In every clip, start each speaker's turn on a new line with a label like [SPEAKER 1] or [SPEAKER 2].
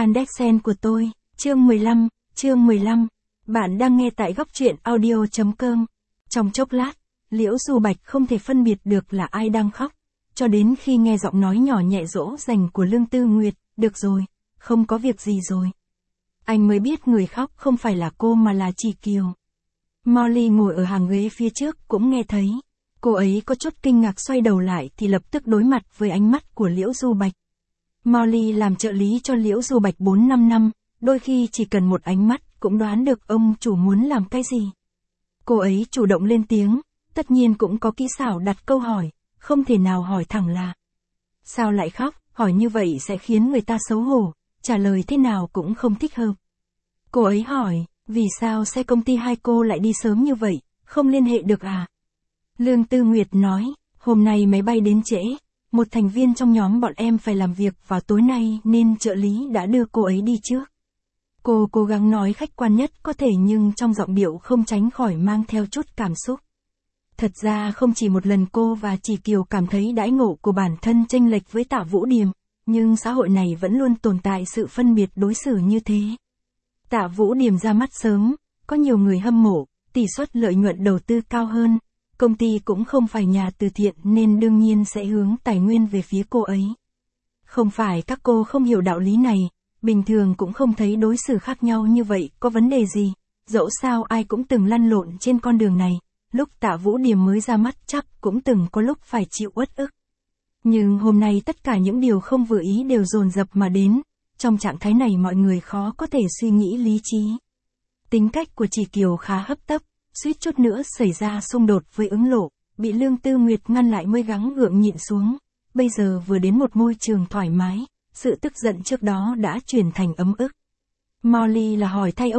[SPEAKER 1] Yandex.Sen của tôi, chương 15, bạn đang nghe tại góc truyện audio.com. Trong chốc lát, Liễu Du Bạch không thể phân biệt được là ai đang khóc, cho đến khi nghe giọng nói nhỏ nhẹ dỗ dành của Lương Tư Nguyệt, được rồi, không có việc gì rồi. Anh mới biết người khóc không phải là cô mà là chị Kiều. Molly ngồi ở hàng ghế phía trước cũng nghe thấy. Cô ấy có chút kinh ngạc xoay đầu lại thì lập tức đối mặt với ánh mắt của Liễu Du Bạch. Molly làm trợ lý cho Liễu Du Bạch 4-5 năm, đôi khi chỉ cần một ánh mắt cũng đoán được ông chủ muốn làm cái gì. Cô ấy chủ động lên tiếng, tất nhiên cũng có kỹ xảo đặt câu hỏi, không thể nào hỏi thẳng là sao lại khóc, hỏi như vậy sẽ khiến người ta xấu hổ, trả lời thế nào cũng không thích hợp. Cô ấy hỏi, vì sao xe công ty hai cô lại đi sớm như vậy, không liên hệ được à? Lương Tư Nguyệt nói, hôm nay máy bay đến trễ, một thành viên trong nhóm bọn em phải làm việc vào tối nay nên trợ lý đã đưa cô ấy đi trước. Cô cố gắng nói khách quan nhất có thể nhưng trong giọng điệu không tránh khỏi mang theo chút cảm xúc. Thật ra không chỉ một lần cô và chị Kiều cảm thấy đãi ngộ của bản thân chênh lệch với Tạ Vũ Điềm, nhưng xã hội này vẫn luôn tồn tại sự phân biệt đối xử như thế. Tạ Vũ Điềm ra mắt sớm, có nhiều người hâm mộ, tỷ suất lợi nhuận đầu tư cao hơn. Công ty cũng không phải nhà từ thiện nên đương nhiên sẽ hướng tài nguyên về phía cô ấy. Không phải các cô không hiểu đạo lý này, bình thường cũng không thấy đối xử khác nhau như vậy có vấn đề gì, dẫu sao ai cũng từng lăn lộn trên con đường này, lúc Tạ Vũ Điềm mới ra mắt chắc cũng từng có lúc phải chịu uất ức. Nhưng hôm nay tất cả những điều không vừa ý đều dồn dập mà đến, trong trạng thái này mọi người khó có thể suy nghĩ lý trí. Tính cách của chị Kiều khá hấp tấp, suýt chút nữa xảy ra xung đột với Ứng Lộ, bị Lương Tư Nguyệt ngăn lại mới gắng gượng nhịn xuống, bây giờ vừa đến một môi trường thoải mái, sự tức giận trước đó đã chuyển thành ấm ức. Molly là hỏi thay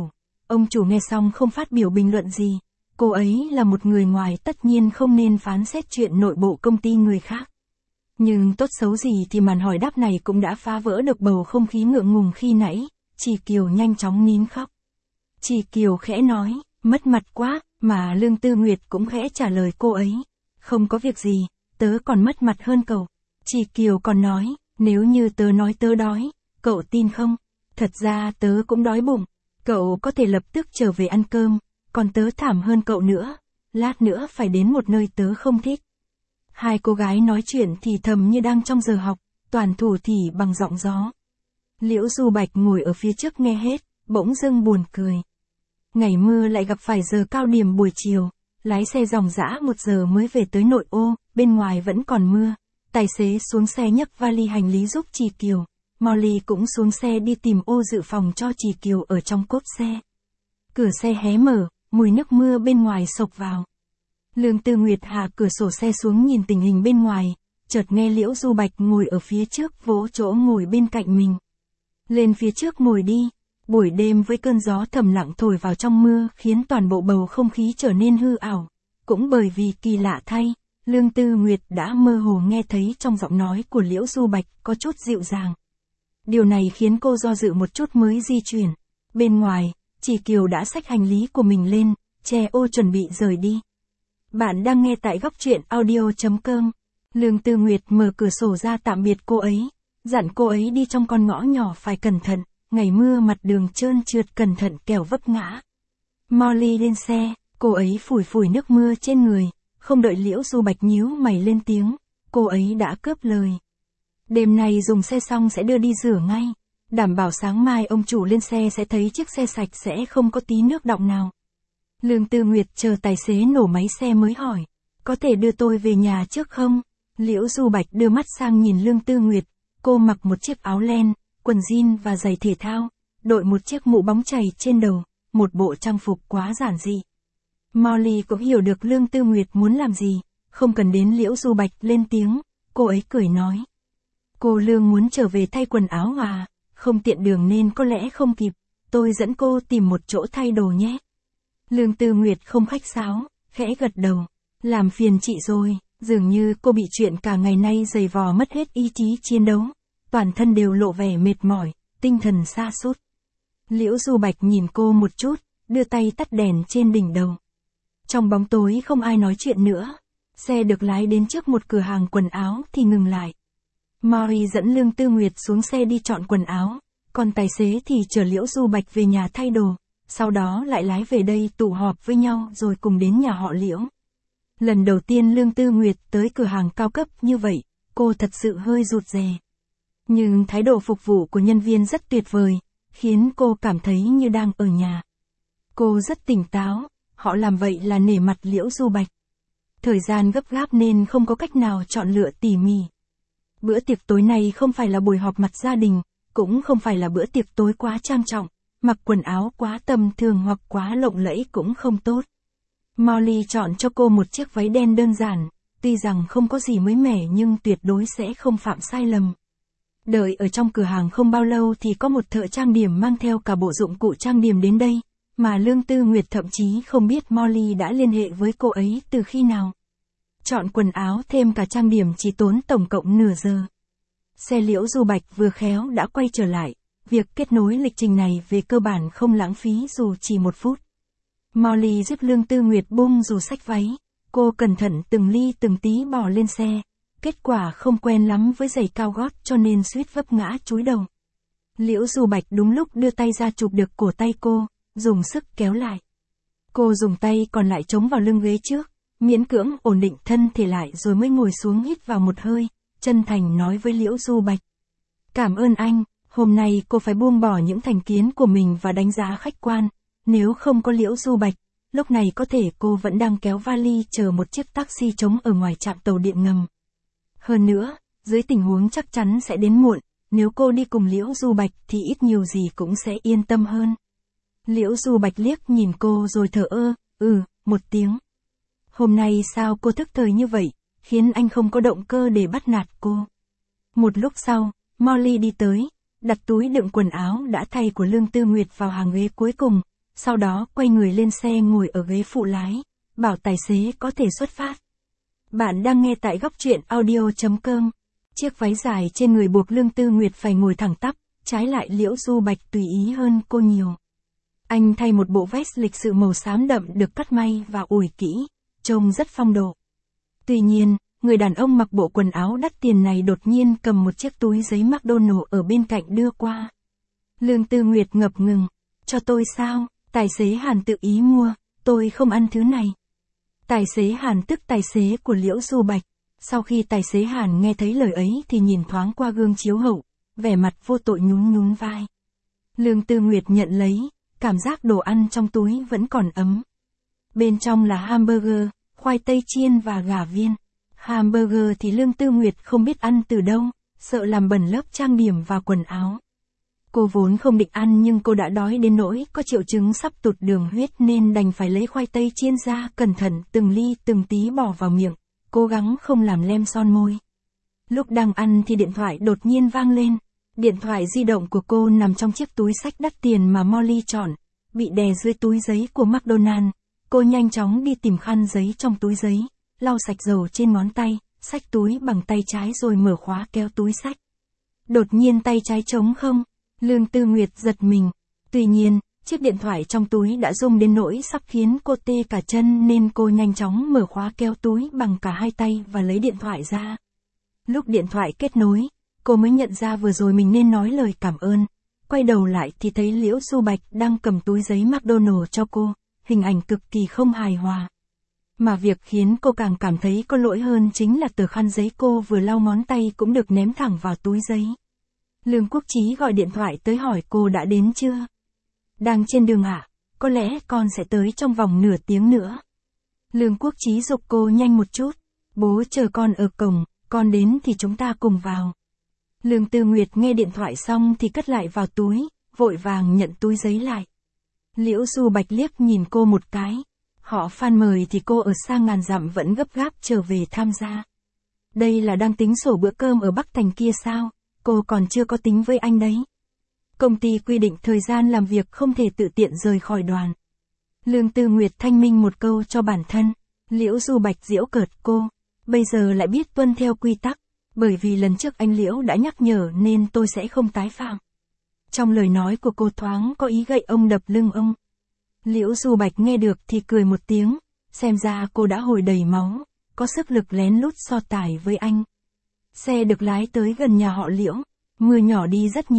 [SPEAKER 1] ông chủ nghe xong không phát biểu bình luận gì, cô ấy là một người ngoài tất nhiên không nên phán xét chuyện nội bộ công ty người khác. Nhưng tốt xấu gì thì màn hỏi đáp này cũng đã phá vỡ được bầu không khí ngượng ngùng khi nãy, chị Kiều nhanh chóng nín khóc. Chị Kiều khẽ nói, mất mặt quá, mà Lương Tư Nguyệt cũng khẽ trả lời cô ấy. Không có việc gì, tớ còn mất mặt hơn cậu. Chị Kiều còn nói, nếu như tớ nói tớ đói, cậu tin không? Thật ra tớ cũng đói bụng, cậu có thể lập tức trở về ăn cơm, còn tớ thảm hơn cậu nữa, lát nữa phải đến một nơi tớ không thích. Hai cô gái nói chuyện thì thầm như đang trong giờ học, toàn thủ thỉ bằng giọng gió. Liễu Du Bạch ngồi ở phía trước nghe hết, bỗng dưng buồn cười. Ngày mưa lại gặp phải giờ cao điểm buổi chiều, lái xe dòng dã 1 giờ mới về tới nội ô, bên ngoài vẫn còn mưa. Tài xế xuống xe nhấc vali hành lý giúp chị Kiều, Molly cũng xuống xe đi tìm ô dự phòng cho chị Kiều ở trong cốp xe. Cửa xe hé mở, mùi nước mưa bên ngoài xộc vào. Lương Tư Nguyệt hạ cửa sổ xe xuống nhìn tình hình bên ngoài, chợt nghe Liễu Du Bạch ngồi ở phía trước vỗ chỗ ngồi bên cạnh mình. Lên phía trước ngồi đi. Buổi đêm với cơn gió thầm lặng thổi vào trong mưa khiến toàn bộ bầu không khí trở nên hư ảo. Cũng bởi vì kỳ lạ thay, Lương Tư Nguyệt đã mơ hồ nghe thấy trong giọng nói của Liễu Du Bạch có chút dịu dàng. Điều này khiến cô do dự một chút mới di chuyển. Bên ngoài, chị Kiều đã xách hành lý của mình lên, che ô chuẩn bị rời đi. Bạn đang nghe tại góc truyện audio.com. Lương Tư Nguyệt mở cửa sổ ra tạm biệt cô ấy, dặn cô ấy đi trong con ngõ nhỏ phải cẩn thận. Ngày mưa mặt đường trơn trượt cẩn thận kẻo vấp ngã. Molly lên xe, cô ấy phủi phủi nước mưa trên người, không đợi Liễu Du Bạch nhíu mày lên tiếng, cô ấy đã cướp lời. Đêm nay dùng xe xong sẽ đưa đi rửa ngay, đảm bảo sáng mai ông chủ lên xe sẽ thấy chiếc xe sạch sẽ không có tí nước đọng nào. Lương Tư Nguyệt chờ tài xế nổ máy xe mới hỏi, có thể đưa tôi về nhà trước không? Liễu Du Bạch đưa mắt sang nhìn Lương Tư Nguyệt, cô mặc một chiếc áo len, quần jean và giày thể thao, đội một chiếc mũ bóng chày trên đầu, một bộ trang phục quá giản dị. Molly cũng hiểu được Lương Tư Nguyệt muốn làm gì, không cần đến Liễu Du Bạch lên tiếng, cô ấy cười nói. Cô Lương muốn trở về thay quần áo à, không tiện đường nên có lẽ không kịp, tôi dẫn cô tìm một chỗ thay đồ nhé. Lương Tư Nguyệt không khách sáo, khẽ gật đầu, làm phiền chị rồi, dường như cô bị chuyện cả ngày nay giày vò mất hết ý chí chiến đấu. Toàn thân đều lộ vẻ mệt mỏi, tinh thần sa sút. Liễu Du Bạch nhìn cô một chút, đưa tay tắt đèn trên đỉnh đầu. Trong bóng tối không ai nói chuyện nữa. Xe được lái đến trước một cửa hàng quần áo thì ngừng lại. Mary dẫn Lương Tư Nguyệt xuống xe đi chọn quần áo, Còn tài xế thì chở Liễu Du Bạch về nhà thay đồ, sau đó lại lái về đây tụ họp với nhau rồi cùng đến nhà họ Liễu. Lần đầu tiên Lương Tư Nguyệt tới cửa hàng cao cấp như vậy, cô thật sự hơi rụt rè. Nhưng thái độ phục vụ của nhân viên rất tuyệt vời, khiến cô cảm thấy như đang ở nhà. Cô rất tỉnh táo, họ làm vậy là nể mặt Liễu Du Bạch. Thời gian gấp gáp nên không có cách nào chọn lựa tỉ mỉ. Bữa tiệc tối này không phải là buổi họp mặt gia đình, cũng không phải là bữa tiệc tối quá trang trọng, mặc quần áo quá tầm thường hoặc quá lộng lẫy cũng không tốt. Molly chọn cho cô một chiếc váy đen đơn giản, tuy rằng không có gì mới mẻ nhưng tuyệt đối sẽ không phạm sai lầm. Đợi ở trong cửa hàng không bao lâu thì có một thợ trang điểm mang theo cả bộ dụng cụ trang điểm đến đây, mà Lương Tư Nguyệt thậm chí không biết Molly đã liên hệ với cô ấy từ khi nào. Chọn quần áo thêm cả trang điểm chỉ tốn tổng cộng nửa giờ. Xe Liễu Du Bạch vừa khéo đã quay trở lại, việc kết nối lịch trình này về cơ bản không lãng phí dù chỉ 1 phút. Molly giúp Lương Tư Nguyệt bung dù xách váy, cô cẩn thận từng ly từng tí bỏ lên xe, kết quả không quen lắm với giày cao gót cho nên suýt vấp ngã chúi đầu. Liễu Du Bạch đúng lúc đưa tay ra chụp được cổ tay cô, dùng sức kéo lại. Cô dùng tay còn lại chống vào lưng ghế trước, miễn cưỡng ổn định thân thể lại rồi mới ngồi xuống hít vào một hơi, chân thành nói với Liễu Du Bạch. Cảm ơn anh, hôm nay cô phải buông bỏ những thành kiến của mình và đánh giá khách quan, nếu không có Liễu Du Bạch, lúc này có thể cô vẫn đang kéo vali chờ một chiếc taxi trống ở ngoài trạm tàu điện ngầm. Hơn nữa, dưới tình huống chắc chắn sẽ đến muộn, nếu cô đi cùng Liễu Du Bạch thì ít nhiều gì cũng sẽ yên tâm hơn. Liễu Du Bạch liếc nhìn cô rồi thở một tiếng. Hôm nay sao cô thức thời như vậy, khiến anh không có động cơ để bắt nạt cô. Một lúc sau, Molly đi tới, đặt túi đựng quần áo đã thay của Lương Tư Nguyệt vào hàng ghế cuối cùng, sau đó quay người lên xe ngồi ở ghế phụ lái, bảo tài xế có thể xuất phát. Bạn đang nghe tại góc truyện audio.com. Chiếc váy dài trên người buộc Lương Tư Nguyệt phải ngồi thẳng tắp, trái lại Liễu Du Bạch tùy ý hơn cô nhiều. Anh thay một bộ vest lịch sự màu xám đậm được cắt may và ủi kỹ, trông rất phong độ. Tuy nhiên, người đàn ông mặc bộ quần áo đắt tiền này đột nhiên cầm một chiếc túi giấy McDonald ở bên cạnh đưa qua. Lương Tư Nguyệt ngập ngừng, cho tôi sao, tài xế Hàn tự ý mua, tôi không ăn thứ này. Tài xế Hàn tức tài xế của Liễu Du Bạch, sau khi tài xế Hàn nghe thấy lời ấy thì nhìn thoáng qua gương chiếu hậu, vẻ mặt vô tội nhún nhún vai. Lương Tư Nguyệt nhận lấy, cảm giác đồ ăn trong túi vẫn còn ấm. Bên trong là hamburger, khoai tây chiên và gà viên. Hamburger thì Lương Tư Nguyệt không biết ăn từ đâu, sợ làm bẩn lớp trang điểm và quần áo. Cô vốn không định ăn nhưng cô đã đói đến nỗi có triệu chứng sắp tụt đường huyết nên đành phải lấy khoai tây chiên ra cẩn thận từng ly từng tí bỏ vào miệng, cố gắng không làm lem son môi. Lúc đang ăn thì điện thoại đột nhiên vang lên. Điện thoại di động của cô nằm trong chiếc túi xách đắt tiền mà Molly chọn, bị đè dưới túi giấy của McDonald. Cô nhanh chóng đi tìm khăn giấy trong túi giấy, lau sạch dầu trên ngón tay, xách túi bằng tay trái rồi mở khóa kéo túi xách. Đột nhiên tay trái trống không, Lương Tư Nguyệt giật mình. Tuy nhiên, chiếc điện thoại trong túi đã rung đến nỗi sắp khiến cô tê cả chân nên cô nhanh chóng mở khóa kéo túi bằng cả hai tay và lấy điện thoại ra. Lúc điện thoại kết nối, cô mới nhận ra vừa rồi mình nên nói lời cảm ơn. Quay đầu lại thì thấy Liễu Du Bạch đang cầm túi giấy McDonald cho cô, hình ảnh cực kỳ không hài hòa. Mà việc khiến cô càng cảm thấy có lỗi hơn chính là tờ khăn giấy cô vừa lau ngón tay cũng được ném thẳng vào túi giấy. Lương Quốc Chí gọi điện thoại tới hỏi cô đã đến chưa. Đang trên đường ạ, có lẽ con sẽ tới trong vòng nửa tiếng nữa. Lương Quốc Chí giục cô nhanh một chút, bố chờ con ở cổng, con đến thì chúng ta cùng vào. Lương Tư Nguyệt nghe điện thoại xong thì cất lại vào túi, vội vàng nhận túi giấy lại. Liễu Du Bạch liếc nhìn cô một cái. Họ Phan mời thì cô ở xa ngàn dặm vẫn gấp gáp trở về tham gia. Đây là đang tính sổ bữa cơm ở Bắc Thành kia sao, cô còn chưa có tính với anh đấy. Công ty quy định thời gian làm việc không thể tự tiện rời khỏi đoàn. Lương Tư Nguyệt thanh minh một câu cho bản thân. Liễu Du Bạch giễu cợt cô, bây giờ lại biết tuân theo quy tắc, bởi vì lần trước anh Liễu đã nhắc nhở nên tôi sẽ không tái phạm. Trong lời nói của cô thoáng có ý gậy ông đập lưng ông. Liễu Du Bạch nghe được thì cười một tiếng, xem ra cô đã hồi đầy máu, có sức lực lén lút so tài với anh. Xe được lái tới gần nhà họ Liễu, mưa nhỏ đi rất nhiều,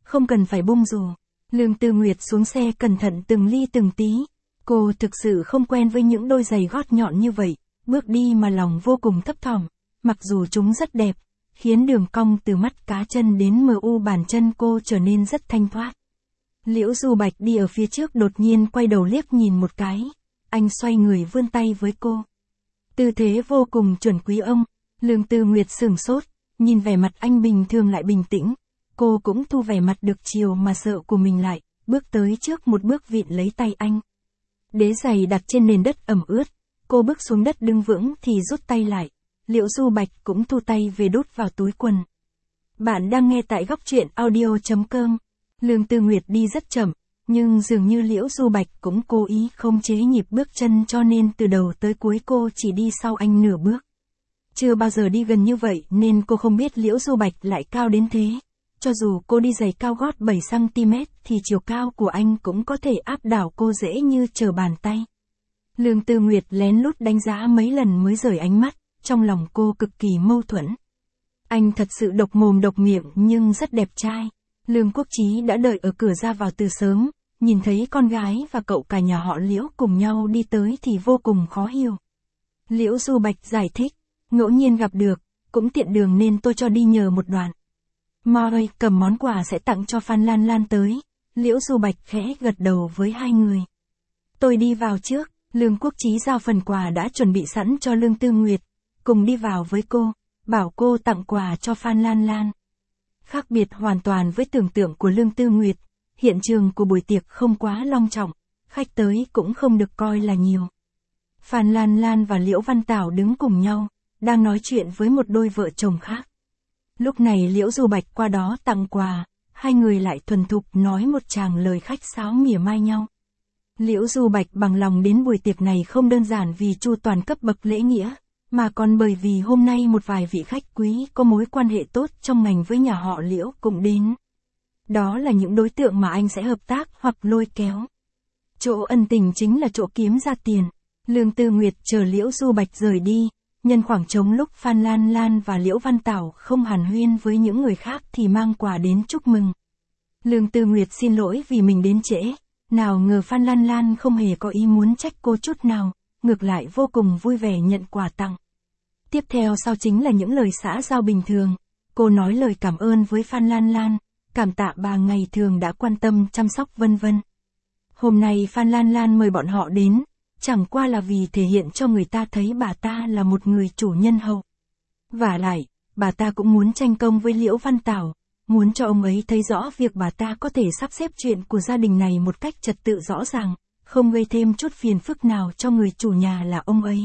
[SPEAKER 1] không cần phải bung dù. Lương Tư Nguyệt xuống xe cẩn thận từng ly từng tí. Cô thực sự không quen với những đôi giày gót nhọn như vậy, bước đi mà lòng vô cùng thấp thỏm, mặc dù chúng rất đẹp, khiến đường cong từ mắt cá chân đến mu bàn chân cô trở nên rất thanh thoát. Liễu Du Bạch đi ở phía trước đột nhiên quay đầu liếc nhìn một cái, anh xoay người vươn tay với cô. Tư thế vô cùng chuẩn quý ông. Lương Tư Nguyệt sửng sốt, nhìn vẻ mặt anh bình thường lại bình tĩnh, cô cũng thu vẻ mặt được chiều mà sợ của mình lại, bước tới trước một bước vịn lấy tay anh. Đế giày đặt trên nền đất ẩm ướt, cô bước xuống đất đứng vững thì rút tay lại, Liễu Du Bạch cũng thu tay về đút vào túi quần. Bạn đang nghe tại góc truyện audio.com. Lương Tư Nguyệt đi rất chậm, nhưng dường như Liễu Du Bạch cũng cố ý không chế nhịp bước chân cho nên từ đầu tới cuối cô chỉ đi sau anh nửa bước. Chưa bao giờ đi gần như vậy nên cô không biết Liễu Du Bạch lại cao đến thế. Cho dù cô đi giày cao gót 7cm thì chiều cao của anh cũng có thể áp đảo cô dễ như trở bàn tay. Lương Tư Nguyệt lén lút đánh giá mấy lần mới rời ánh mắt, trong lòng cô cực kỳ mâu thuẫn. Anh thật sự độc mồm độc miệng nhưng rất đẹp trai. Lương Quốc Chí đã đợi ở cửa ra vào từ sớm, nhìn thấy con gái và cậu cả nhà họ Liễu cùng nhau đi tới thì vô cùng khó hiểu. Liễu Du Bạch giải thích, ngẫu nhiên gặp được, cũng tiện đường nên tôi cho đi nhờ một đoạn. Mary cầm món quà sẽ tặng cho Phan Lan Lan tới, Liễu Du Bạch khẽ gật đầu với hai người. Tôi đi vào trước, Lương Quốc Chí giao phần quà đã chuẩn bị sẵn cho Lương Tư Nguyệt, cùng đi vào với cô, bảo cô tặng quà cho Phan Lan Lan. Khác biệt hoàn toàn với tưởng tượng của Lương Tư Nguyệt, hiện trường của buổi tiệc không quá long trọng, khách tới cũng không được coi là nhiều. Phan Lan Lan và Liễu Văn Tảo đứng cùng nhau, đang nói chuyện với một đôi vợ chồng khác. Lúc này Liễu Du Bạch qua đó tặng quà, hai người lại thuần thục nói một tràng lời khách sáo mỉa mai nhau. Liễu Du Bạch bằng lòng đến buổi tiệc này không đơn giản vì chu toàn cấp bậc lễ nghĩa, mà còn bởi vì hôm nay một vài vị khách quý có mối quan hệ tốt trong ngành với nhà họ Liễu cũng đến. Đó là những đối tượng mà anh sẽ hợp tác hoặc lôi kéo. Chỗ ân tình chính là chỗ kiếm ra tiền. Lương Tư Nguyệt chờ Liễu Du Bạch rời đi, nhân khoảng trống lúc Phan Lan Lan và Liễu Văn Tảo không hàn huyên với những người khác thì mang quà đến chúc mừng. Lương Tư Nguyệt xin lỗi vì mình đến trễ, nào ngờ Phan Lan Lan không hề có ý muốn trách cô chút nào, ngược lại vô cùng vui vẻ nhận quà tặng. Tiếp theo sau chính là những lời xã giao bình thường, cô nói lời cảm ơn với Phan Lan Lan, cảm tạ bà ngày thường đã quan tâm chăm sóc vân vân. Hôm nay Phan Lan Lan mời bọn họ đến, chẳng qua là vì thể hiện cho người ta thấy bà ta là một người chủ nhân hậu. Vả lại, bà ta cũng muốn tranh công với Liễu Văn Tảo, muốn cho ông ấy thấy rõ việc bà ta có thể sắp xếp chuyện của gia đình này một cách trật tự rõ ràng, không gây thêm chút phiền phức nào cho người chủ nhà là ông ấy.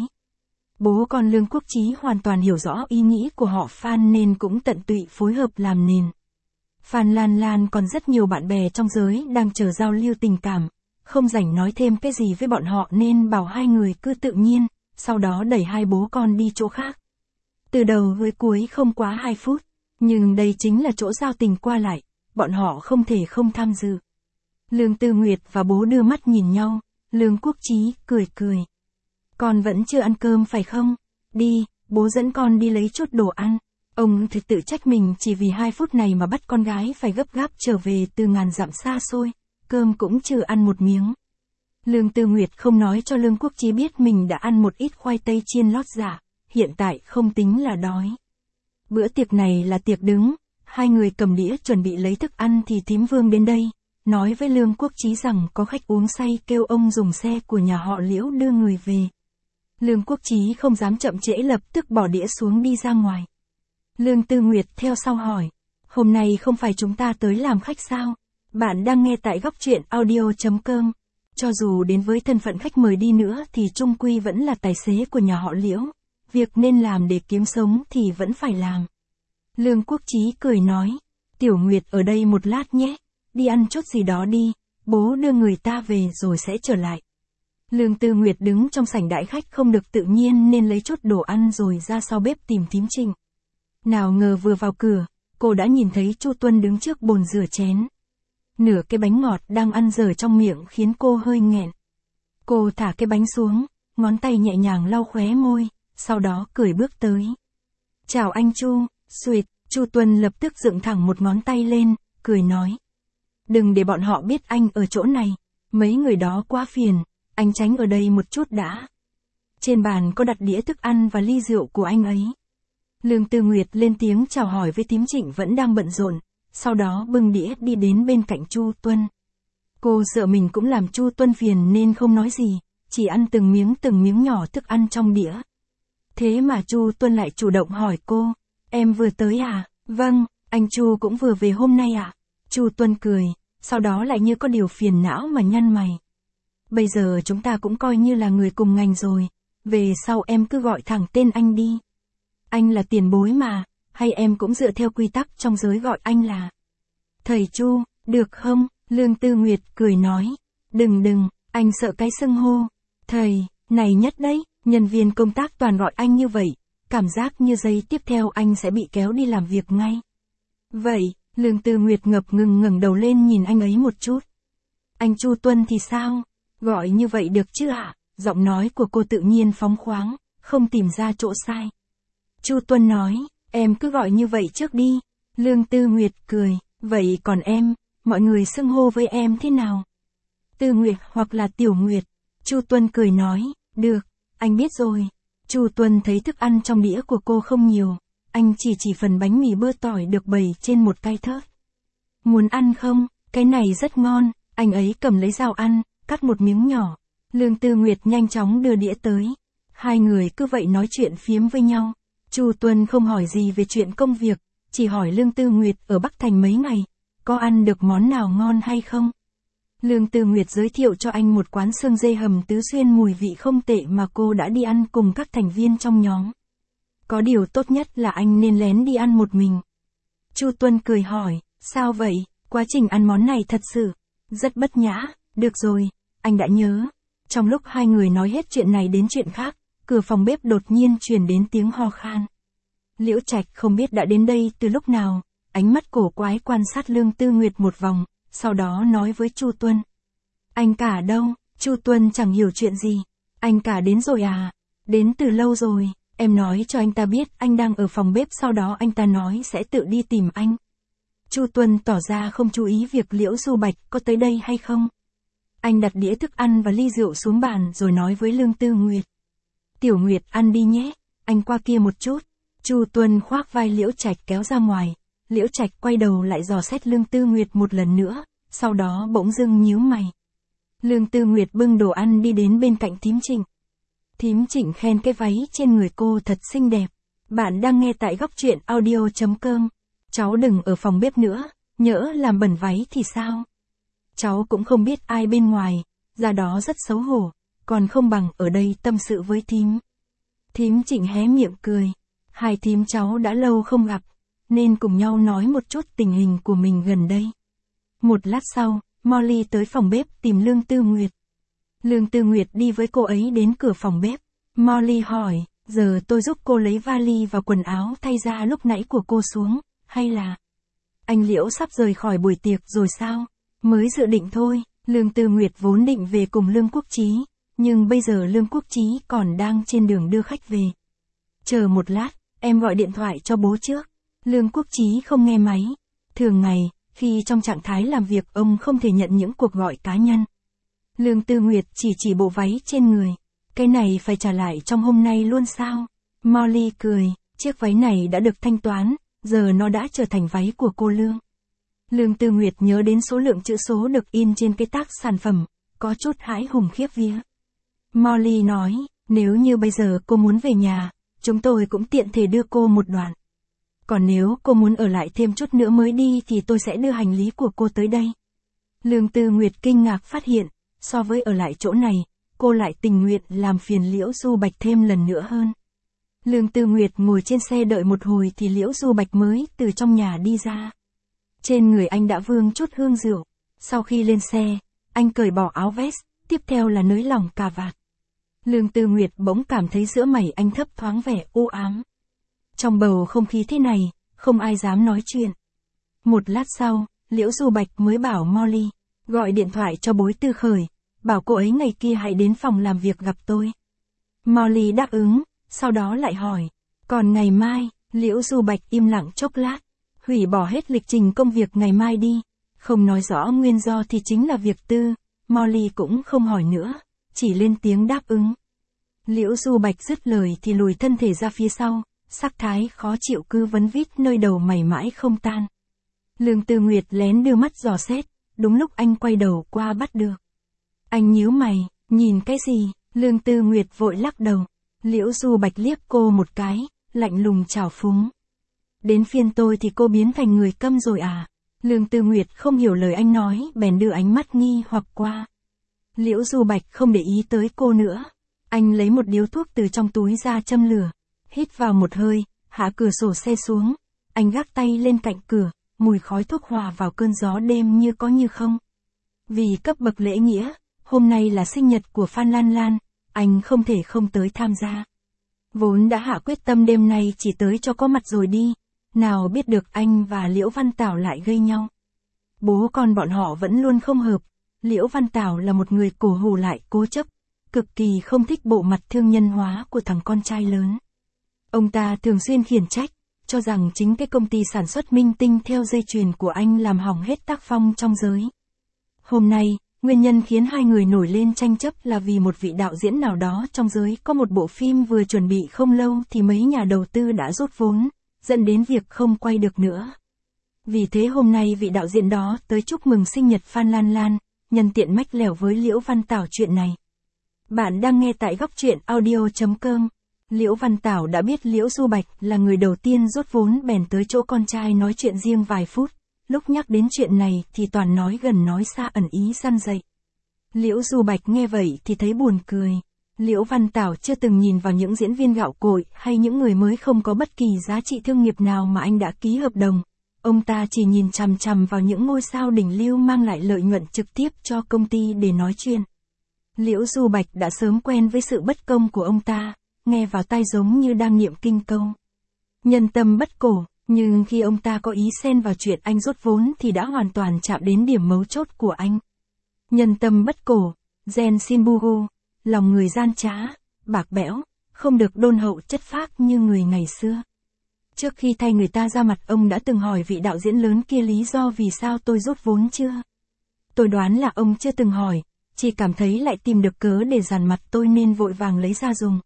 [SPEAKER 1] Bố con Lương Quốc Chí hoàn toàn hiểu rõ ý nghĩ của họ Phan nên cũng tận tụy phối hợp làm nền. Phan Lan Lan còn rất nhiều bạn bè trong giới đang chờ giao lưu tình cảm, không rảnh nói thêm cái gì với bọn họ nên bảo hai người cứ tự nhiên, sau đó đẩy hai bố con đi chỗ khác. Từ đầu với cuối không quá 2 phút, nhưng đây chính là chỗ giao tình qua lại, bọn họ không thể không tham dự. Lương Tư Nguyệt và bố đưa mắt nhìn nhau, Lương Quốc Chí cười cười. Con vẫn chưa ăn cơm phải không? Đi, bố dẫn con đi lấy chút đồ ăn. Ông thì tự trách mình chỉ vì 2 phút này mà bắt con gái phải gấp gáp trở về từ ngàn dặm xa xôi, cơm cũng chưa ăn một miếng. Lương Tư Nguyệt không nói cho Lương Quốc Chí biết mình đã ăn một ít khoai tây chiên lót giả, hiện tại không tính là đói. Bữa tiệc này là tiệc đứng, hai người cầm đĩa chuẩn bị lấy thức ăn thì thím Vương đến đây, nói với Lương Quốc Chí rằng có khách uống say kêu ông dùng xe của nhà họ Liễu đưa người về. Lương Quốc Chí không dám chậm trễ lập tức bỏ đĩa xuống đi ra ngoài. Lương Tư Nguyệt theo sau hỏi, hôm nay không phải chúng ta tới làm khách sao? Bạn đang nghe tại góc truyện audio.com. Cho dù đến với thân phận khách mời đi nữa thì chung quy vẫn là tài xế của nhà họ Liễu. Việc nên làm để kiếm sống thì vẫn phải làm. Lương Quốc Chí cười nói, Tiểu Nguyệt ở đây một lát nhé, đi ăn chút gì đó đi, bố đưa người ta về rồi sẽ trở lại. Lương Tư Nguyệt đứng trong sảnh đãi khách không được tự nhiên nên lấy chút đồ ăn rồi ra sau bếp tìm thím Trịnh. Nào ngờ vừa vào cửa, cô đã nhìn thấy Chu Tuân đứng trước bồn rửa chén. Nửa cái bánh ngọt đang ăn dở trong miệng khiến cô hơi nghẹn. Cô thả cái bánh xuống, ngón tay nhẹ nhàng lau khóe môi, sau đó cười bước tới. Chào anh Chu, Suyệt, Chu Tuân lập tức dựng thẳng một ngón tay lên, cười nói, Đừng để bọn họ biết anh ở chỗ này. Mấy người đó quá phiền, anh tránh ở đây một chút đã. Trên bàn có đặt đĩa thức ăn và ly rượu của anh ấy. Lương Tư Nguyệt lên tiếng chào hỏi với Thím Trịnh vẫn đang bận rộn, sau đó bưng đĩa đi đến bên cạnh Chu Tuân. Cô sợ mình cũng làm Chu Tuân phiền nên không nói gì, chỉ ăn từng miếng nhỏ thức ăn trong đĩa. Thế mà Chu Tuân lại chủ động hỏi cô, em vừa tới à? Vâng, anh Chu cũng vừa về hôm nay ạ. Chu Tuân cười, sau đó lại như có điều phiền não mà nhăn mày. Bây giờ chúng ta cũng coi như là người cùng ngành rồi, về sau em cứ gọi thẳng tên anh đi. Anh là tiền bối mà, hay em cũng dựa theo quy tắc trong giới gọi anh là thầy Chu, được không? Lương Tư Nguyệt cười nói, đừng, anh sợ cái xưng hô. Thầy, này nhất đấy, nhân viên công tác toàn gọi anh như vậy, cảm giác như giây tiếp theo anh sẽ bị kéo đi làm việc ngay. Vậy, Lương Tư Nguyệt ngập ngừng ngẩng đầu lên nhìn anh ấy một chút. Anh Chu Tuân thì sao? Gọi như vậy được chứ ạ? Giọng nói của cô tự nhiên phóng khoáng, không tìm ra chỗ sai. Chu Tuân nói, em cứ gọi như vậy trước đi. Lương Tư Nguyệt cười, vậy còn em, mọi người xưng hô với em thế nào? Tư Nguyệt hoặc là Tiểu Nguyệt. Chu Tuân cười nói, được, anh biết rồi. Chu Tuân thấy thức ăn trong đĩa của cô không nhiều, anh chỉ phần bánh mì bơ tỏi được bày trên một cái thớt. Muốn ăn không? Cái này rất ngon. Anh ấy cầm lấy dao ăn, cắt một miếng nhỏ. Lương Tư Nguyệt nhanh chóng đưa đĩa tới. Hai người cứ vậy nói chuyện phiếm với nhau. Chu Tuân không hỏi gì về chuyện công việc, chỉ hỏi Lương Tư Nguyệt ở Bắc Thành mấy ngày, có ăn được món nào ngon hay không. Lương Tư Nguyệt giới thiệu cho anh một quán xương dê hầm Tứ Xuyên mùi vị không tệ mà cô đã đi ăn cùng các thành viên trong nhóm. Có điều tốt nhất là anh nên lén đi ăn một mình. Chu Tuân cười hỏi, sao vậy? Quá trình ăn món này thật sự rất bất nhã. Được rồi, anh đã nhớ. Trong lúc hai người nói hết chuyện này đến chuyện khác, cửa phòng bếp đột nhiên truyền đến tiếng ho khan. Liễu Trạch không biết đã đến đây từ lúc nào, ánh mắt cổ quái quan sát Lương Tư Nguyệt một vòng, sau đó nói với Chu Tuân. Anh cả đâu? Chu Tuân chẳng hiểu chuyện gì. Anh cả đến rồi à? Đến từ lâu rồi, em nói cho anh ta biết anh đang ở phòng bếp, sau đó anh ta nói sẽ tự đi tìm anh. Chu Tuân tỏ ra không chú ý việc Liễu Du Bạch có tới đây hay không. Anh đặt đĩa thức ăn và ly rượu xuống bàn rồi nói với Lương Tư Nguyệt. Tiểu Nguyệt ăn đi nhé, anh qua kia một chút. Chu Tuân khoác vai Liễu Trạch kéo ra ngoài. Liễu Trạch quay đầu lại dò xét Lương Tư Nguyệt một lần nữa, sau đó bỗng dưng nhíu mày. Lương Tư Nguyệt bưng đồ ăn đi đến bên cạnh Thím Trịnh. Thím Trịnh khen cái váy trên người cô thật xinh đẹp. Bạn đang nghe tại góc truyện audio.com. Cháu đừng ở phòng bếp nữa, nhỡ làm bẩn váy thì sao? Cháu cũng không biết ai bên ngoài, ra đó rất xấu hổ, còn không bằng ở đây tâm sự với thím. Thím Trịnh hé miệng cười. Hai thím cháu đã lâu không gặp, nên cùng nhau nói một chút tình hình của mình gần đây. Một lát sau, Molly tới phòng bếp tìm Lương Tư Nguyệt. Lương Tư Nguyệt đi với cô ấy đến cửa phòng bếp. Molly hỏi, giờ tôi giúp cô lấy vali và quần áo thay ra lúc nãy của cô xuống, hay là anh Liễu sắp rời khỏi buổi tiệc rồi sao? Mới dự định thôi. Lương Tư Nguyệt vốn định về cùng Lương Quốc Chí, nhưng bây giờ Lương Quốc Chí còn đang trên đường đưa khách về. Chờ một lát, em gọi điện thoại cho bố trước. Lương Quốc Chí không nghe máy. Thường ngày, khi trong trạng thái làm việc ông không thể nhận những cuộc gọi cá nhân. Lương Tư Nguyệt chỉ bộ váy trên người. Cái này phải trả lại trong hôm nay luôn sao? Molly cười, chiếc váy này đã được thanh toán, giờ nó đã trở thành váy của cô Lương. Lương Tư Nguyệt nhớ đến số lượng chữ số được in trên cái tag sản phẩm, có chút hãi hùng khiếp vía. Molly nói, nếu như bây giờ cô muốn về nhà, chúng tôi cũng tiện thể đưa cô một đoạn. Còn nếu cô muốn ở lại thêm chút nữa mới đi thì tôi sẽ đưa hành lý của cô tới đây. Lương Tư Nguyệt kinh ngạc phát hiện, so với ở lại chỗ này, cô lại tình nguyện làm phiền Liễu Du Bạch thêm lần nữa hơn. Lương Tư Nguyệt ngồi trên xe đợi một hồi thì Liễu Du Bạch mới từ trong nhà đi ra. Trên người anh đã vương chút hương rượu. Sau khi lên xe, anh cởi bỏ áo vest, tiếp theo là nới lỏng cà vạt. Lương Tư Nguyệt bỗng cảm thấy giữa mày anh thấp thoáng vẻ u ám. Trong bầu không khí thế này, không ai dám nói chuyện. Một lát sau, Liễu Du Bạch mới bảo Molly, gọi điện thoại cho bối Tư Khởi, bảo cô ấy ngày kia hãy đến phòng làm việc gặp tôi. Molly đáp ứng, sau đó lại hỏi, còn ngày mai? Liễu Du Bạch im lặng chốc lát, hủy bỏ hết lịch trình công việc ngày mai đi. Không nói rõ nguyên do thì chính là việc tư, Molly cũng không hỏi nữa, chỉ lên tiếng đáp ứng. Liễu Du Bạch dứt lời thì lùi thân thể ra phía sau, sắc thái khó chịu cứ vấn vít nơi đầu mày mãi không tan. Lương Tư Nguyệt lén đưa mắt dò xét, đúng lúc anh quay đầu qua bắt được. Anh nhíu mày, nhìn cái gì? Lương Tư Nguyệt vội lắc đầu. Liễu Du Bạch liếc cô một cái, lạnh lùng trào phúng. Đến phiên tôi thì cô biến thành người câm rồi à? Lương Tư Nguyệt không hiểu lời anh nói, bèn đưa ánh mắt nghi hoặc qua. Liễu Du Bạch không để ý tới cô nữa. Anh lấy một điếu thuốc từ trong túi ra châm lửa, hít vào một hơi, hạ cửa sổ xe xuống. Anh gác tay lên cạnh cửa, mùi khói thuốc hòa vào cơn gió đêm như có như không. Vì cấp bậc lễ nghĩa, hôm nay là sinh nhật của Phan Lan Lan, anh không thể không tới tham gia. Vốn đã hạ quyết tâm đêm nay chỉ tới cho có mặt rồi đi, nào biết được anh và Liễu Văn Tảo lại gây nhau. Bố con bọn họ vẫn luôn không hợp, Liễu Văn Tảo là một người cổ hủ lại cố chấp, cực kỳ không thích bộ mặt thương nhân hóa của thằng con trai lớn. Ông ta thường xuyên khiển trách, cho rằng chính cái công ty sản xuất minh tinh theo dây chuyền của anh làm hỏng hết tác phong trong giới. Hôm nay, nguyên nhân khiến hai người nổi lên tranh chấp là vì một vị đạo diễn nào đó trong giới có một bộ phim vừa chuẩn bị không lâu thì mấy nhà đầu tư đã rút vốn, dẫn đến việc không quay được nữa. Vì thế hôm nay vị đạo diễn đó tới chúc mừng sinh nhật Phan Lan Lan, nhân tiện mách lẻo với Liễu Văn Tảo chuyện này. Bạn đang nghe tại góc truyện audio.com. Liễu Văn Tảo đã biết Liễu Du Bạch là người đầu tiên rút vốn bèn tới chỗ con trai nói chuyện riêng vài phút. Lúc nhắc đến chuyện này thì toàn nói gần nói xa ẩn ý săn dậy. Liễu Du Bạch nghe vậy thì thấy buồn cười. Liễu Văn Tảo chưa từng nhìn vào những diễn viên gạo cội hay những người mới không có bất kỳ giá trị thương nghiệp nào mà anh đã ký hợp đồng. Ông ta chỉ nhìn chằm chằm vào những ngôi sao đỉnh lưu mang lại lợi nhuận trực tiếp cho công ty để nói chuyện. Liễu Du Bạch đã sớm quen với sự bất công của ông ta, nghe vào tai giống như đang niệm kinh câu. Nhân tâm bất cổ, nhưng khi ông ta có ý xen vào chuyện anh rút vốn thì đã hoàn toàn chạm đến điểm mấu chốt của anh. Nhân tâm bất cổ, gen Sinbugu, lòng người gian trá, bạc bẽo, không được đôn hậu chất phác như người ngày xưa. Trước khi thay người ta ra mặt ông đã từng hỏi vị đạo diễn lớn kia lý do vì sao tôi rút vốn chưa? Tôi đoán là ông chưa từng hỏi, chỉ cảm thấy lại tìm được cớ để dằn mặt tôi nên vội vàng lấy ra dùng.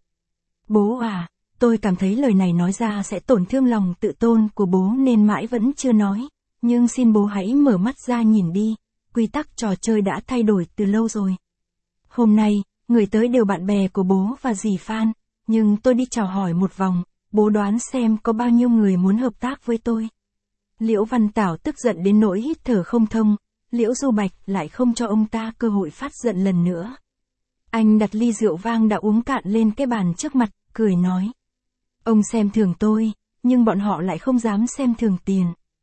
[SPEAKER 1] Bố à, tôi cảm thấy lời này nói ra sẽ tổn thương lòng tự tôn của bố nên mãi vẫn chưa nói, nhưng xin bố hãy mở mắt ra nhìn đi, quy tắc trò chơi đã thay đổi từ lâu rồi. Hôm nay, người tới đều bạn bè của bố và dì Phan, nhưng tôi đi chào hỏi một vòng, bố đoán xem có bao nhiêu người muốn hợp tác với tôi. Liễu Văn Tảo tức giận đến nỗi hít thở không thông, Liễu Du Bạch lại không cho ông ta cơ hội phát giận lần nữa. Anh đặt ly rượu vang đã uống cạn lên cái bàn trước mặt, cười nói. Ông xem thường tôi, nhưng bọn họ lại không dám xem thường tiền.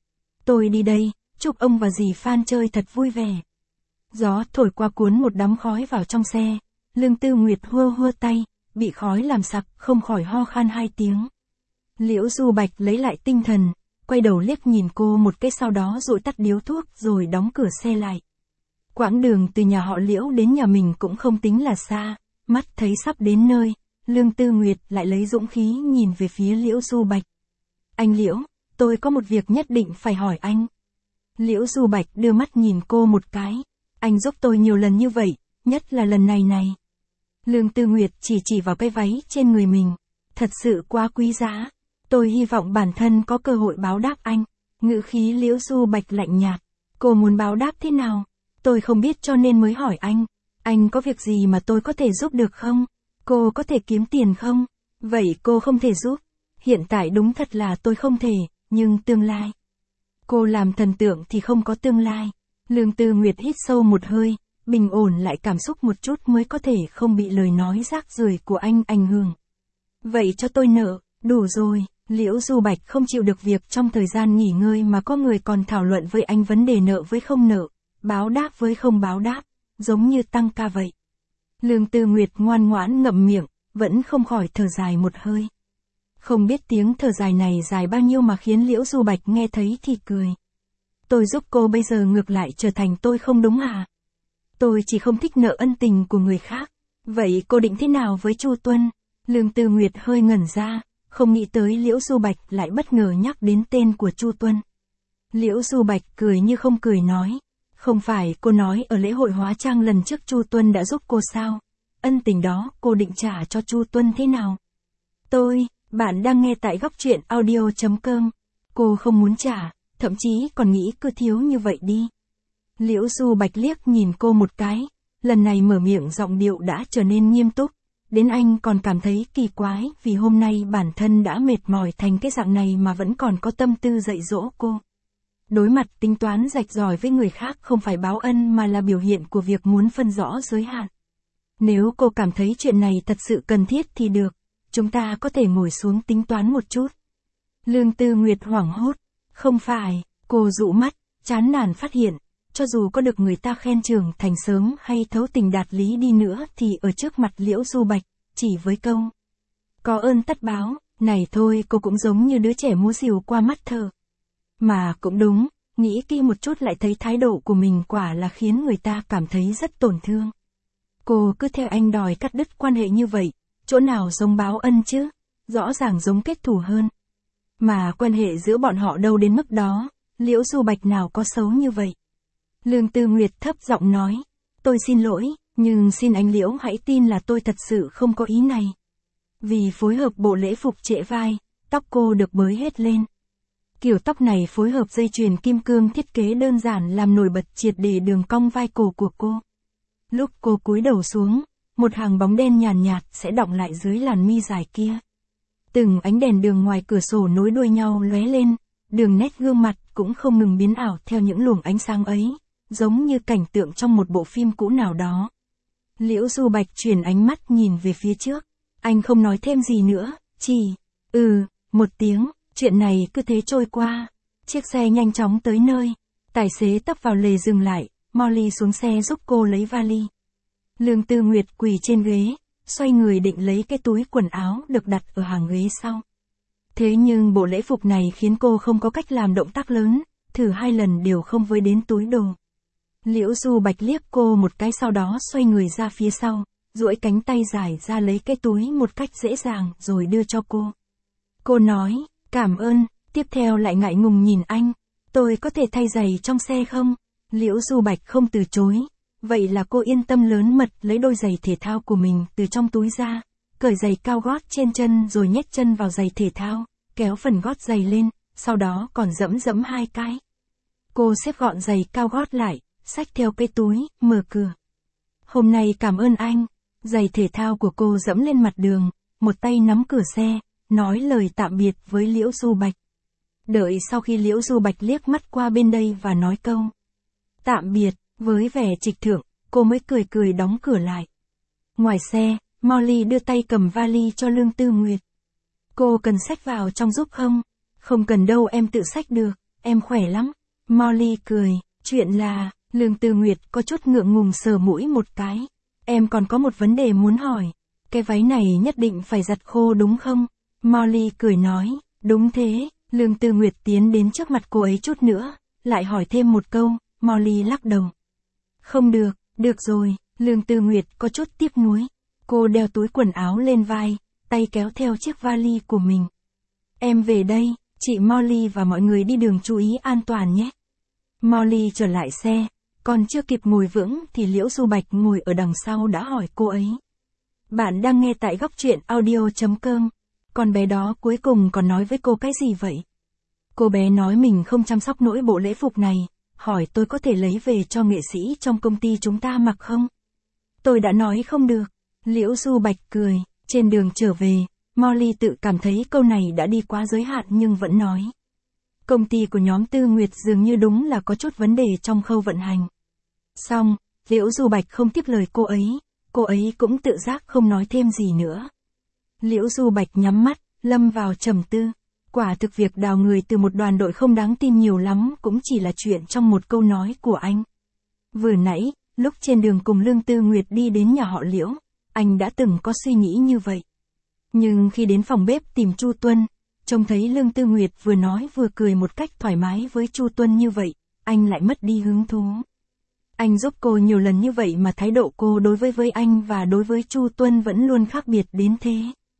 [SPEAKER 1] Tôi đi đây, chúc ông và dì Phan chơi thật vui vẻ. Gió thổi qua cuốn một đám khói vào trong xe, Lương Tư Nguyệt hua hua tay, bị khói làm sặc, không khỏi ho khan 2 tiếng. Liễu Du Bạch lấy lại tinh thần, quay đầu liếc nhìn cô một cái sau đó dụi tắt điếu thuốc rồi đóng cửa xe lại. Quãng đường từ nhà họ Liễu đến nhà mình cũng không tính là xa, mắt thấy sắp đến nơi, Lương Tư Nguyệt lại lấy dũng khí nhìn về phía Liễu Du Bạch. Anh Liễu, tôi có một việc nhất định phải hỏi anh. Liễu Du Bạch đưa mắt nhìn cô một cái. Anh giúp tôi nhiều lần như vậy, nhất là lần này này. Lương Tư Nguyệt chỉ vào cái váy trên người mình. Thật sự quá quý giá. Tôi hy vọng bản thân có cơ hội báo đáp anh. Ngữ khí Liễu Du Bạch lạnh nhạt. Cô muốn báo đáp thế nào? Tôi không biết cho nên mới hỏi anh. Anh có việc gì mà tôi có thể giúp được không? Cô có thể kiếm tiền không? Vậy cô không thể giúp. Hiện tại đúng thật là tôi không thể, nhưng tương lai. Cô làm thần tượng thì không có tương lai. Lương Tư Nguyệt hít sâu một hơi, bình ổn lại cảm xúc một chút mới có thể không bị lời nói rác rưởi của anh ảnh hưởng. Vậy cho tôi nợ, đủ rồi. Liễu Du Bạch không chịu được việc trong thời gian nghỉ ngơi mà có người còn thảo luận với anh vấn đề nợ với không nợ, báo đáp với không báo đáp, giống như tăng ca vậy. Lương Tư Nguyệt ngoan ngoãn ngậm miệng, vẫn không khỏi thở dài một hơi. Không biết tiếng thở dài này dài bao nhiêu mà khiến Liễu Du Bạch nghe thấy thì cười. Tôi giúp cô bây giờ ngược lại trở thành tôi không đúng à? Tôi chỉ không thích nợ ân tình của người khác. Vậy cô định thế nào với Chu Tuân? Lương Tư Nguyệt hơi ngẩn ra, không nghĩ tới Liễu Du Bạch lại bất ngờ nhắc đến tên của Chu Tuân. Liễu Du Bạch cười như không cười nói, Không phải cô nói ở lễ hội hóa trang lần trước Chu Tuân đã giúp cô sao? Ân tình đó cô định trả cho Chu Tuân thế nào? Bạn đang nghe tại góc truyện audio.com. Cô không muốn trả, thậm chí còn nghĩ cứ thiếu như vậy đi. Liễu Du Bạch liếc nhìn cô một cái, lần này mở miệng giọng điệu đã trở nên nghiêm túc. Đến anh còn cảm thấy kỳ quái vì hôm nay bản thân đã mệt mỏi thành cái dạng này mà vẫn còn có tâm tư dạy dỗ cô. Đối mặt tính toán rạch ròi với người khác không phải báo ân mà là biểu hiện của việc muốn phân rõ giới hạn. Nếu cô cảm thấy chuyện này thật sự cần thiết thì được, chúng ta có thể ngồi xuống tính toán một chút. Lương Tư Nguyệt hoảng hốt, không phải, cô dụ mắt, chán nản phát hiện, cho dù có được người ta khen trưởng thành sớm hay thấu tình đạt lý đi nữa thì ở trước mặt Liễu Du Bạch, chỉ với câu có ơn tất báo, này thôi cô cũng giống như đứa trẻ múa rìu qua mắt thợ. Mà cũng đúng, nghĩ kỹ một chút lại thấy thái độ của mình quả là khiến người ta cảm thấy rất tổn thương. Cô cứ theo anh đòi cắt đứt quan hệ như vậy, chỗ nào giống báo ân chứ, rõ ràng giống kết thù hơn. Mà quan hệ giữa bọn họ đâu đến mức đó, Liễu Du Bạch nào có xấu như vậy. Lương Tư Nguyệt thấp giọng nói, tôi xin lỗi, nhưng xin anh Liễu hãy tin là tôi thật sự không có ý này. Vì phối hợp bộ lễ phục trễ vai, tóc cô được bới hết lên. Kiểu tóc này phối hợp dây chuyền kim cương thiết kế đơn giản làm nổi bật triệt để đường cong vai cổ của cô. Lúc cô cúi đầu xuống, một hàng bóng đen nhàn nhạt sẽ đọng lại dưới làn mi dài kia. Từng ánh đèn đường ngoài cửa sổ nối đuôi nhau lóe lên, đường nét gương mặt cũng không ngừng biến ảo theo những luồng ánh sáng ấy, giống như cảnh tượng trong một bộ phim cũ nào đó. Liễu Du Bạch chuyển ánh mắt nhìn về phía trước, anh không nói thêm gì nữa, chỉ, một tiếng, chuyện này cứ thế trôi qua. Chiếc xe nhanh chóng tới nơi, tài xế tấp vào lề dừng lại, Molly xuống xe giúp cô lấy vali. Lương Tư Nguyệt quỳ trên ghế, xoay người định lấy cái túi quần áo được đặt ở hàng ghế sau. Thế nhưng bộ lễ phục này khiến cô không có cách làm động tác lớn, thử 2 lần đều không với đến túi đồ. Liễu Du Bạch liếc cô một cái sau đó xoay người ra phía sau, duỗi cánh tay dài ra lấy cái túi một cách dễ dàng rồi đưa cho cô. Cô nói, cảm ơn, tiếp theo lại ngại ngùng nhìn anh, tôi có thể thay giày trong xe không? Liễu Du Bạch không từ chối, vậy là cô yên tâm lớn mật lấy đôi giày thể thao của mình từ trong túi ra, cởi giày cao gót trên chân rồi nhét chân vào giày thể thao, kéo phần gót giày lên, sau đó còn dẫm 2 cái. Cô xếp gọn giày cao gót lại, xách theo cái túi, mở cửa. Hôm nay cảm ơn anh, giày thể thao của cô dẫm lên mặt đường, một tay nắm cửa xe, nói lời tạm biệt với Liễu Du Bạch. Đợi sau khi Liễu Du Bạch liếc mắt qua bên đây và nói câu tạm biệt, với vẻ trịch thượng, cô mới cười đóng cửa lại. Ngoài xe, Molly đưa tay cầm vali cho Lương Tư Nguyệt. Cô cần xách vào trong giúp không? Không cần đâu em tự xách được, em khỏe lắm. Molly cười, chuyện là, Lương Tư Nguyệt có chút ngượng ngùng sờ mũi một cái. Em còn có một vấn đề muốn hỏi, cái váy này nhất định phải giặt khô đúng không? Molly cười nói, đúng thế. Lương Tư Nguyệt tiến đến trước mặt cô ấy chút nữa, lại hỏi thêm một câu, Molly lắc đầu. Không được, được rồi, Lương Tư Nguyệt có chút tiếc nuối. Cô đeo túi quần áo lên vai, tay kéo theo chiếc vali của mình. Em về đây, chị Molly và mọi người đi đường chú ý an toàn nhé. Molly trở lại xe, còn chưa kịp ngồi vững thì Liễu Du Bạch ngồi ở đằng sau đã hỏi cô ấy. Bạn đang nghe tại góc truyện audio.com. Con bé đó cuối cùng còn nói với cô cái gì vậy? Cô bé nói mình không chăm sóc nổi bộ lễ phục này, hỏi tôi có thể lấy về cho nghệ sĩ trong công ty chúng ta mặc không? Tôi đã nói không được. Liễu Du Bạch cười, trên đường trở về, Molly tự cảm thấy câu này đã đi quá giới hạn nhưng vẫn nói. Công ty của nhóm Tư Nguyệt dường như đúng là có chút vấn đề trong khâu vận hành. Xong, Liễu Du Bạch không tiếp lời cô ấy cũng tự giác không nói thêm gì nữa. Liễu Du Bạch nhắm mắt, lâm vào trầm tư. Quả thực việc đào người từ một đoàn đội không đáng tin nhiều lắm cũng chỉ là chuyện trong một câu nói của anh. Vừa nãy, lúc trên đường cùng Lương Tư Nguyệt đi đến nhà họ Liễu, anh đã từng có suy nghĩ như vậy. Nhưng khi đến phòng bếp tìm Chu Tuân, trông thấy Lương Tư Nguyệt vừa nói vừa cười một cách thoải mái với Chu Tuân như vậy, anh lại mất đi hứng thú. Anh giúp cô nhiều lần như vậy mà thái độ cô đối với anh và đối với Chu Tuân vẫn luôn khác biệt đến thế.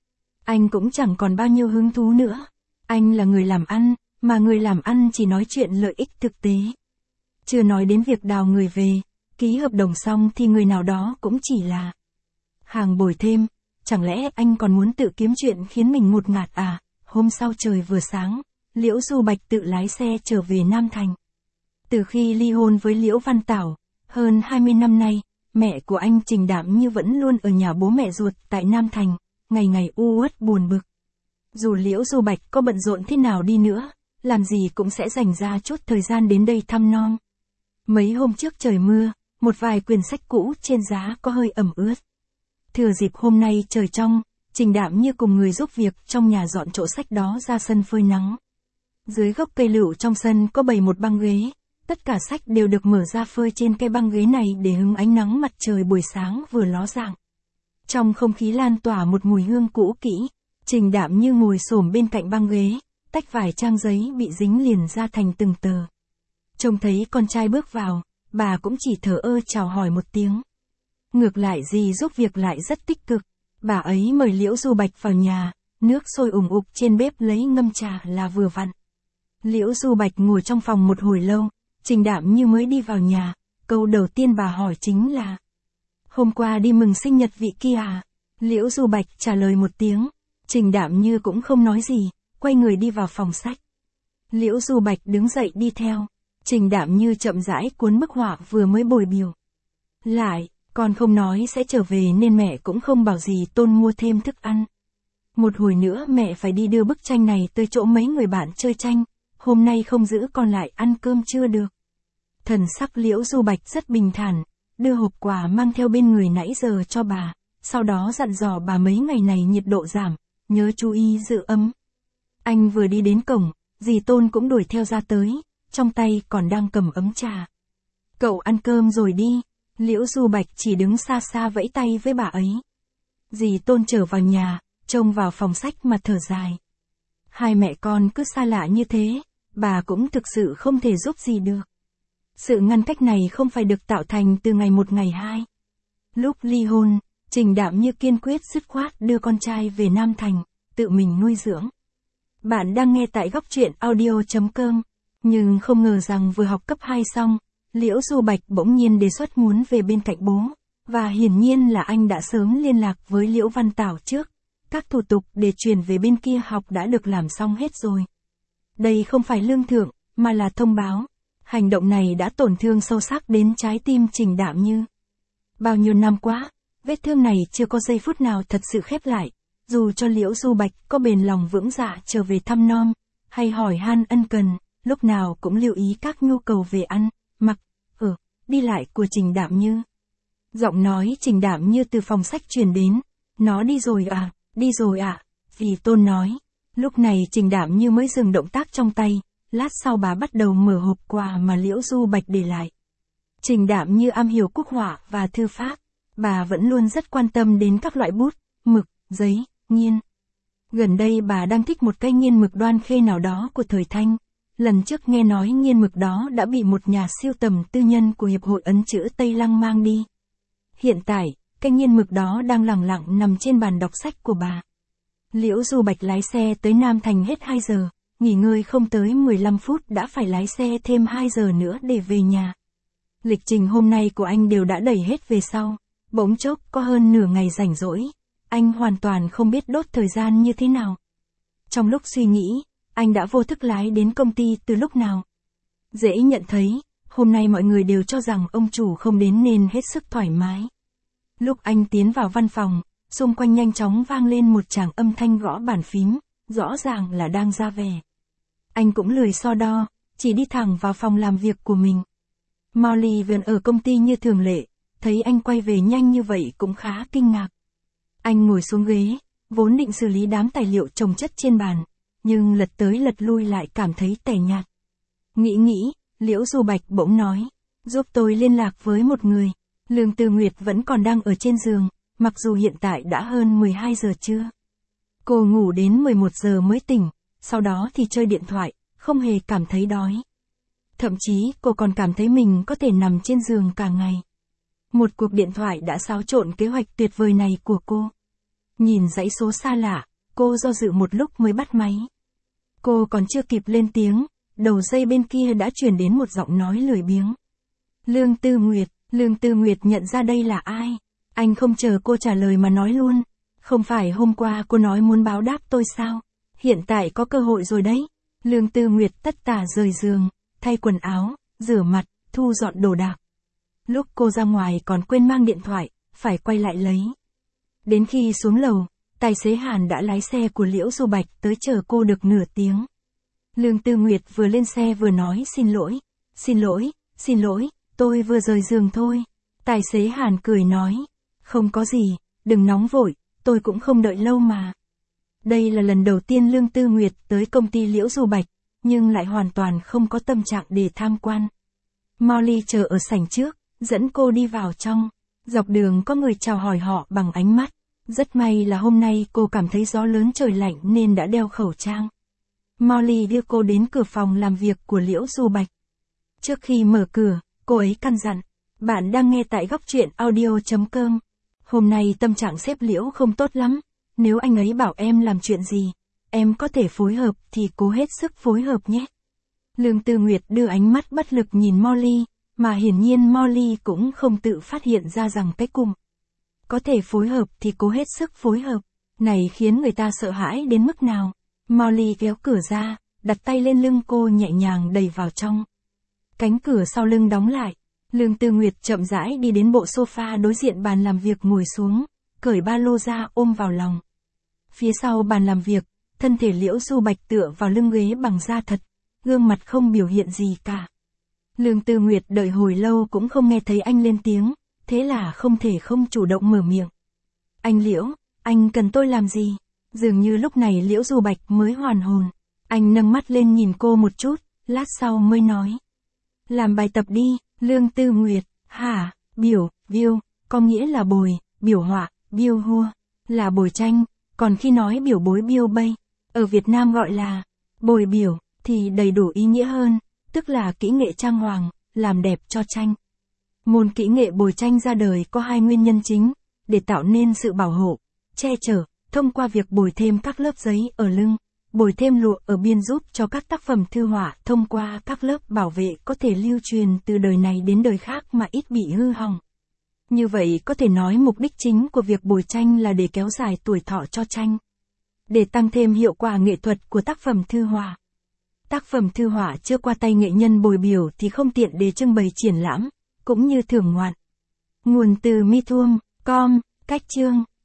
[SPEAKER 1] Anh cũng chẳng còn bao nhiêu hứng thú nữa. Anh là người làm ăn, mà người làm ăn chỉ nói chuyện lợi ích thực tế. Chưa nói đến việc đào người về, ký hợp đồng xong thì người nào đó cũng chỉ là hàng bồi thêm, chẳng lẽ anh còn muốn tự kiếm chuyện khiến mình ngột ngạt à? Hôm sau trời vừa sáng, Liễu Du Bạch tự lái xe trở về Nam Thành. Từ khi ly hôn với Liễu Văn Tảo, hơn 20 năm nay, mẹ của anh Trình Đạm Như vẫn luôn ở nhà bố mẹ ruột tại Nam Thành, ngày ngày u uất buồn bực. Dù Liễu Du Bạch có bận rộn thế nào đi nữa, làm gì cũng sẽ dành ra chút thời gian đến đây thăm nom. Mấy hôm trước trời mưa, một vài quyển sách cũ trên giá có hơi ẩm ướt. Thừa dịp hôm nay trời trong, Trình Đạm Như cùng người giúp việc trong nhà dọn chỗ sách đó ra sân phơi nắng. Dưới gốc cây lựu trong sân có bày một băng ghế, tất cả sách đều được mở ra phơi trên cái băng ghế này để hứng ánh nắng mặt trời buổi sáng vừa ló dạng. Trong không khí lan tỏa một mùi hương cũ kỹ, Trình Đạm Như ngồi xổm bên cạnh băng ghế, tách vài trang giấy bị dính liền ra thành từng tờ. Trông thấy con trai bước vào, bà cũng chỉ thở ơ chào hỏi một tiếng. Ngược lại dì giúp việc lại rất tích cực, bà ấy mời Liễu Du Bạch vào nhà, nước sôi ủng ục trên bếp lấy ngâm trà là vừa vặn. Liễu Du Bạch ngồi trong phòng một hồi lâu, Trình Đạm Như mới đi vào nhà, câu đầu tiên bà hỏi chính là: hôm qua đi mừng sinh nhật vị kia à? Liễu Du Bạch trả lời một tiếng, Trình Đạm Như cũng không nói gì, quay người đi vào phòng sách. Liễu Du Bạch đứng dậy đi theo, Trình Đạm Như chậm rãi cuốn bức họa vừa mới bồi biểu. Lại, con không nói sẽ trở về nên mẹ cũng không bảo gì Tôn mua thêm thức ăn. Một hồi nữa mẹ phải đi đưa bức tranh này tới chỗ mấy người bạn chơi tranh, hôm nay không giữ con lại ăn cơm chưa được. Thần sắc Liễu Du Bạch rất bình thản, đưa hộp quà mang theo bên người nãy giờ cho bà, sau đó dặn dò bà mấy ngày này nhiệt độ giảm, nhớ chú ý giữ ấm. Anh vừa đi đến cổng, dì Tôn cũng đuổi theo ra tới, trong tay còn đang cầm ấm trà. Cậu ăn cơm rồi đi. Liễu Du Bạch chỉ đứng xa xa vẫy tay với bà ấy. Dì Tôn trở vào nhà, trông vào phòng sách mà thở dài. Hai mẹ con cứ xa lạ như thế, bà cũng thực sự không thể giúp gì được. Sự ngăn cách này không phải được tạo thành từ ngày một ngày hai. Lúc ly hôn, Trình Đạm Như kiên quyết dứt khoát đưa con trai về Nam Thành, tự mình nuôi dưỡng. Bạn đang nghe tại Góc Truyện Audio.com, nhưng không ngờ rằng vừa học cấp 2 xong, Liễu Du Bạch bỗng nhiên đề xuất muốn về bên cạnh bố, và hiển nhiên là anh đã sớm liên lạc với Liễu Văn Tảo trước. Các thủ tục để chuyển về bên kia học đã được làm xong hết rồi. Đây không phải lương thưởng, mà là thông báo. Hành động này đã tổn thương sâu sắc đến trái tim Trình Đạm Như. Bao nhiêu năm quá, vết thương này chưa có giây phút nào thật sự khép lại, dù cho Liễu Du Bạch có bền lòng vững dạ trở về thăm nom, hay hỏi han ân cần, lúc nào cũng lưu ý các nhu cầu về ăn, mặc, ở, đi lại của Trình Đạm Như. Giọng nói Trình Đạm Như từ phòng sách truyền đến, nó đi rồi à, đi rồi ạ, dì Tôn nói. Lúc này Trình Đạm Như mới dừng động tác trong tay, lát sau bà bắt đầu mở hộp quà mà Liễu Du Bạch để lại. Trình Đạm Như am hiểu quốc họa và thư pháp, bà vẫn luôn rất quan tâm đến các loại bút, mực, giấy, nghiên. Gần đây bà đang thích một cây nghiên mực Đoan Khê nào đó của thời Thanh. Lần trước nghe nói nghiên mực đó đã bị một nhà sưu tầm tư nhân của Hiệp hội ấn chữ Tây Lăng mang đi. Hiện tại, cây nghiên mực đó đang lẳng lặng nằm trên bàn đọc sách của bà. Liễu Du Bạch lái xe tới Nam Thành hết 2 giờ, nghỉ ngơi không tới 15 phút đã phải lái xe thêm 2 giờ nữa để về nhà. Lịch trình hôm nay của anh đều đã đẩy hết về sau, bỗng chốc có hơn nửa ngày rảnh rỗi, anh hoàn toàn không biết đốt thời gian như thế nào. Trong lúc suy nghĩ, anh đã vô thức lái đến công ty từ lúc nào. Dễ nhận thấy, hôm nay mọi người đều cho rằng ông chủ không đến nên hết sức thoải mái. Lúc anh tiến vào văn phòng, xung quanh nhanh chóng vang lên một tràng âm thanh gõ bàn phím, rõ ràng là đang ra về. Anh cũng lười so đo, chỉ đi thẳng vào phòng làm việc của mình. Molly vẫn ở công ty như thường lệ, thấy anh quay về nhanh như vậy cũng khá kinh ngạc. Anh ngồi xuống ghế, vốn định xử lý đám tài liệu chồng chất trên bàn, nhưng lật tới lật lui lại cảm thấy tẻ nhạt. Nghĩ, Liễu Du Bạch bỗng nói, giúp tôi liên lạc với một người. Lương Tư Nguyệt vẫn còn đang ở trên giường, mặc dù hiện tại đã hơn 12 giờ trưa. Cô ngủ đến 11 giờ mới tỉnh, sau đó thì chơi điện thoại, không hề cảm thấy đói. Thậm chí cô còn cảm thấy mình có thể nằm trên giường cả ngày. Một cuộc điện thoại đã xáo trộn kế hoạch tuyệt vời này của cô. Nhìn dãy số xa lạ, cô do dự một lúc mới bắt máy. Cô còn chưa kịp lên tiếng, đầu dây bên kia đã truyền đến một giọng nói lười biếng. Lương Tư Nguyệt nhận ra đây là ai. Anh không chờ cô trả lời mà nói luôn. Không phải hôm qua cô nói muốn báo đáp tôi sao? Hiện tại có cơ hội rồi đấy. Lương Tư Nguyệt tất tả rời giường, thay quần áo, rửa mặt, thu dọn đồ đạc. Lúc cô ra ngoài còn quên mang điện thoại, phải quay lại lấy. Đến khi xuống lầu, tài xế Hàn đã lái xe của Liễu Du Bạch tới chờ cô được nửa tiếng. Lương Tư Nguyệt vừa lên xe vừa nói xin lỗi, tôi vừa rời giường thôi. Tài xế Hàn cười nói, không có gì, đừng nóng vội, tôi cũng không đợi lâu mà. Đây là lần đầu tiên Lương Tư Nguyệt tới công ty Liễu Du Bạch, nhưng lại hoàn toàn không có tâm trạng để tham quan. Molly chờ ở sảnh trước, dẫn cô đi vào trong. Dọc đường có người chào hỏi họ bằng ánh mắt. Rất may là hôm nay cô cảm thấy gió lớn trời lạnh nên đã đeo khẩu trang. Molly đưa cô đến cửa phòng làm việc của Liễu Du Bạch. Trước khi mở cửa, cô ấy căn dặn, bạn đang nghe tại góc truyện audio.com. Hôm nay tâm trạng sếp Liễu không tốt lắm, nếu anh ấy bảo em làm chuyện gì, em có thể phối hợp thì cố hết sức phối hợp nhé. Lương Tư Nguyệt đưa ánh mắt bất lực nhìn Molly, mà hiển nhiên Molly cũng không tự phát hiện ra rằng cái cụm có thể phối hợp thì cố hết sức phối hợp này khiến người ta sợ hãi đến mức nào. Molly kéo cửa ra, đặt tay lên lưng cô nhẹ nhàng đẩy vào trong. Cánh cửa sau lưng đóng lại. Lương Tư Nguyệt chậm rãi đi đến bộ sofa đối diện bàn làm việc ngồi xuống, cởi ba lô ra ôm vào lòng. Phía sau bàn làm việc, thân thể Liễu Du Bạch tựa vào lưng ghế bằng da thật, gương mặt không biểu hiện gì cả. Lương Tư Nguyệt đợi hồi lâu cũng không nghe thấy anh lên tiếng, thế là không thể không chủ động mở miệng. Anh Liễu, anh cần tôi làm gì? Dường như lúc này Liễu Du Bạch mới hoàn hồn. Anh nâng mắt lên nhìn cô một chút, lát sau mới nói. Làm bài tập đi. Lương Tư Nguyệt, hả? Biêu, có nghĩa là bồi, biểu họa, biêu hua, là bồi tranh, còn khi nói biểu bối biêu bay, ở Việt Nam gọi là bồi biểu, thì đầy đủ ý nghĩa hơn, tức là kỹ nghệ trang hoàng, làm đẹp cho tranh. Môn kỹ nghệ bồi tranh ra đời có hai nguyên nhân chính, để tạo nên sự bảo hộ, che chở, thông qua việc bồi thêm các lớp giấy ở lưng, bồi thêm lụa ở biên giúp cho các tác phẩm thư họa thông qua các lớp bảo vệ có thể lưu truyền từ đời này đến đời khác mà ít bị hư hỏng. Như vậy có thể nói mục đích chính của việc bồi tranh là để kéo dài tuổi thọ cho tranh, để tăng thêm hiệu quả nghệ thuật của tác phẩm thư họa. Tác phẩm thư họa chưa qua tay nghệ nhân bồi biểu thì không tiện để trưng bày triển lãm, cũng như thưởng ngoạn. Nguồn từ mithuom.com, cách chương.